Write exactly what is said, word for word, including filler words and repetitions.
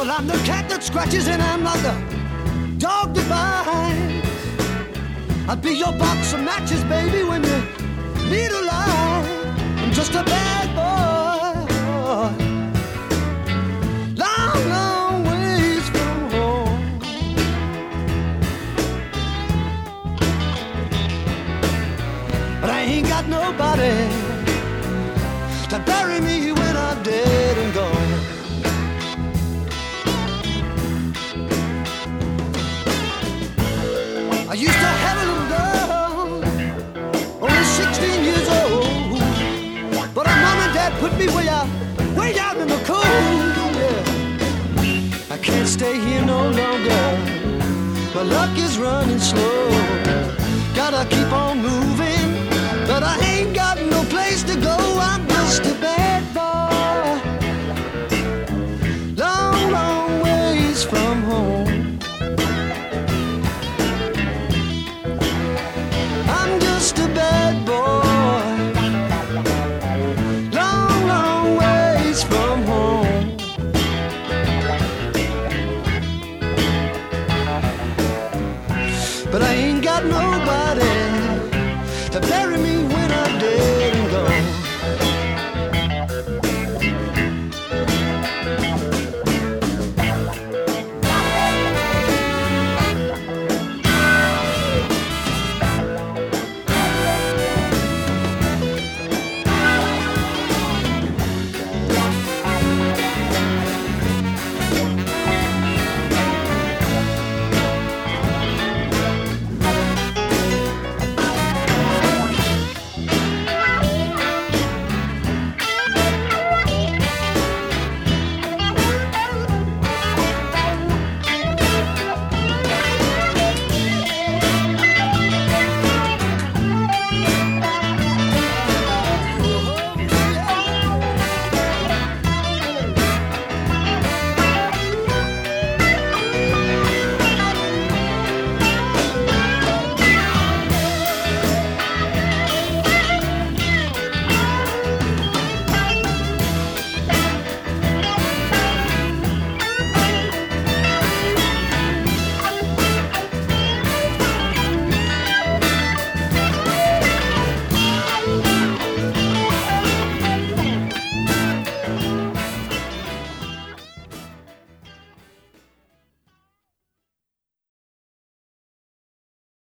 Well, I'm the cat that scratches and I'm not the dog that bites. I'll be your box of matches, baby, when you need a light. I'm just a bad boy, long, long ways from home. But I ain't got nobody to bury me when I'm dead and gone. I used to have a little girl, only sixteen years old, but her mom and dad put me way out, way out in the cold. Yeah. I can't stay here no longer, my luck is running slow. Gotta keep on moving, but I ain't got no place to go. I'm just a bad boy, long, long ways from home. I'm just a bad boy, long, long ways from home. But I ain't got no